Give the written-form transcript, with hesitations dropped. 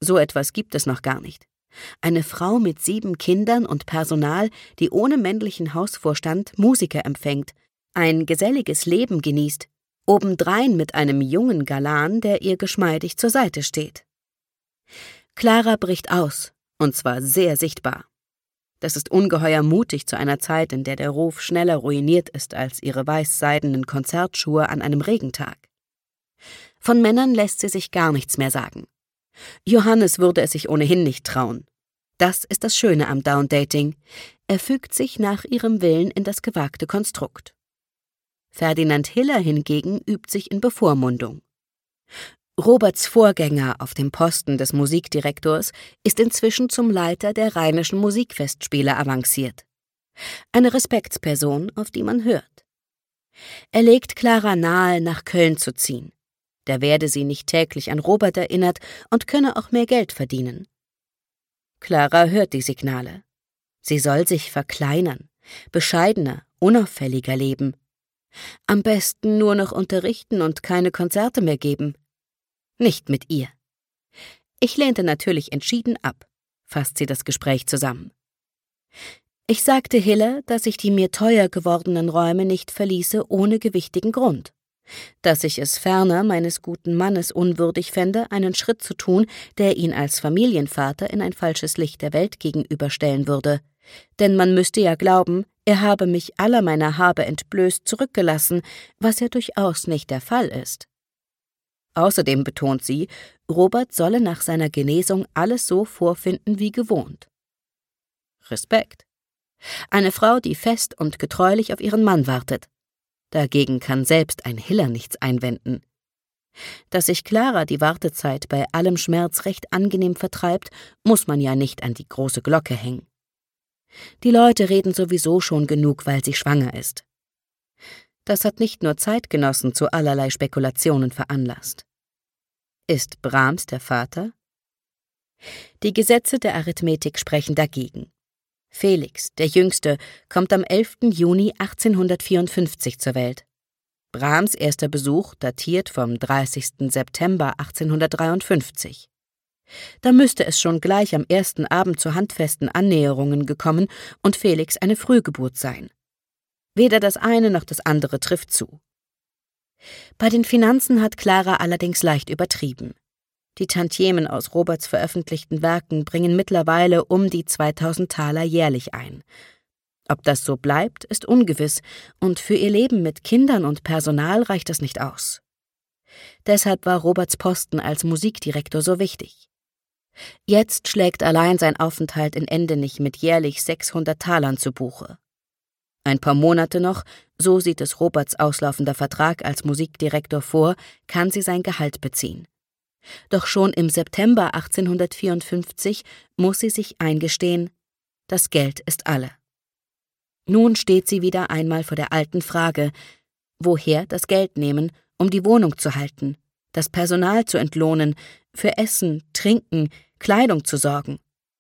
So etwas gibt es noch gar nicht. Eine Frau mit 7 Kindern und Personal, die ohne männlichen Hausvorstand Musiker empfängt, ein geselliges Leben genießt, obendrein mit einem jungen Galan, der ihr geschmeidig zur Seite steht. Clara bricht aus, und zwar sehr sichtbar. Das ist ungeheuer mutig zu einer Zeit, in der der Ruf schneller ruiniert ist als ihre weißseidenen Konzertschuhe an einem Regentag. Von Männern lässt sie sich gar nichts mehr sagen. Johannes würde es sich ohnehin nicht trauen. Das ist das Schöne am Down-Dating. Er fügt sich nach ihrem Willen in das gewagte Konstrukt. Ferdinand Hiller hingegen übt sich in Bevormundung. Roberts Vorgänger auf dem Posten des Musikdirektors ist inzwischen zum Leiter der Rheinischen Musikfestspiele avanciert. Eine Respektsperson, auf die man hört. Er legt Clara nahe, nach Köln zu ziehen. Da werde sie nicht täglich an Robert erinnert und könne auch mehr Geld verdienen. Clara hört die Signale. Sie soll sich verkleinern, bescheidener, unauffälliger leben. Am besten nur noch unterrichten und keine Konzerte mehr geben. Nicht mit ihr. Ich lehnte natürlich entschieden ab, fasst sie das Gespräch zusammen. Ich sagte Hiller, dass ich die mir teuer gewordenen Räume nicht verließe ohne gewichtigen Grund. Dass ich es ferner meines guten Mannes unwürdig fände, einen Schritt zu tun, der ihn als Familienvater in ein falsches Licht der Welt gegenüberstellen würde. Denn man müsste ja glauben, er habe mich aller meiner Habe entblößt zurückgelassen, was ja durchaus nicht der Fall ist. Außerdem betont sie, Robert solle nach seiner Genesung alles so vorfinden wie gewohnt. Respekt. Eine Frau, die fest und getreulich auf ihren Mann wartet. Dagegen kann selbst ein Hiller nichts einwenden. Dass sich Clara die Wartezeit bei allem Schmerz recht angenehm vertreibt, muss man ja nicht an die große Glocke hängen. Die Leute reden sowieso schon genug, weil sie schwanger ist. Das hat nicht nur Zeitgenossen zu allerlei Spekulationen veranlasst. Ist Brahms der Vater? Die Gesetze der Arithmetik sprechen dagegen. Felix, der Jüngste, kommt am 11. Juni 1854 zur Welt. Brahms erster Besuch datiert vom 30. September 1853. Da müsste es schon gleich am ersten Abend zu handfesten Annäherungen gekommen und Felix eine Frühgeburt sein. Weder das eine noch das andere trifft zu. Bei den Finanzen hat Clara allerdings leicht übertrieben. Die Tantiemen aus Roberts veröffentlichten Werken bringen mittlerweile um die 2000 Taler jährlich ein. Ob das so bleibt, ist ungewiss, und für ihr Leben mit Kindern und Personal reicht das nicht aus. Deshalb war Roberts Posten als Musikdirektor so wichtig. Jetzt schlägt allein sein Aufenthalt in Endenich mit jährlich 600 Talern zu Buche. Ein paar Monate noch, so sieht es Roberts auslaufender Vertrag als Musikdirektor vor, kann sie sein Gehalt beziehen. Doch schon im September 1854 muss sie sich eingestehen, das Geld ist alle. Nun steht sie wieder einmal vor der alten Frage, woher das Geld nehmen, um die Wohnung zu halten, das Personal zu entlohnen, für Essen, Trinken, Kleidung zu sorgen.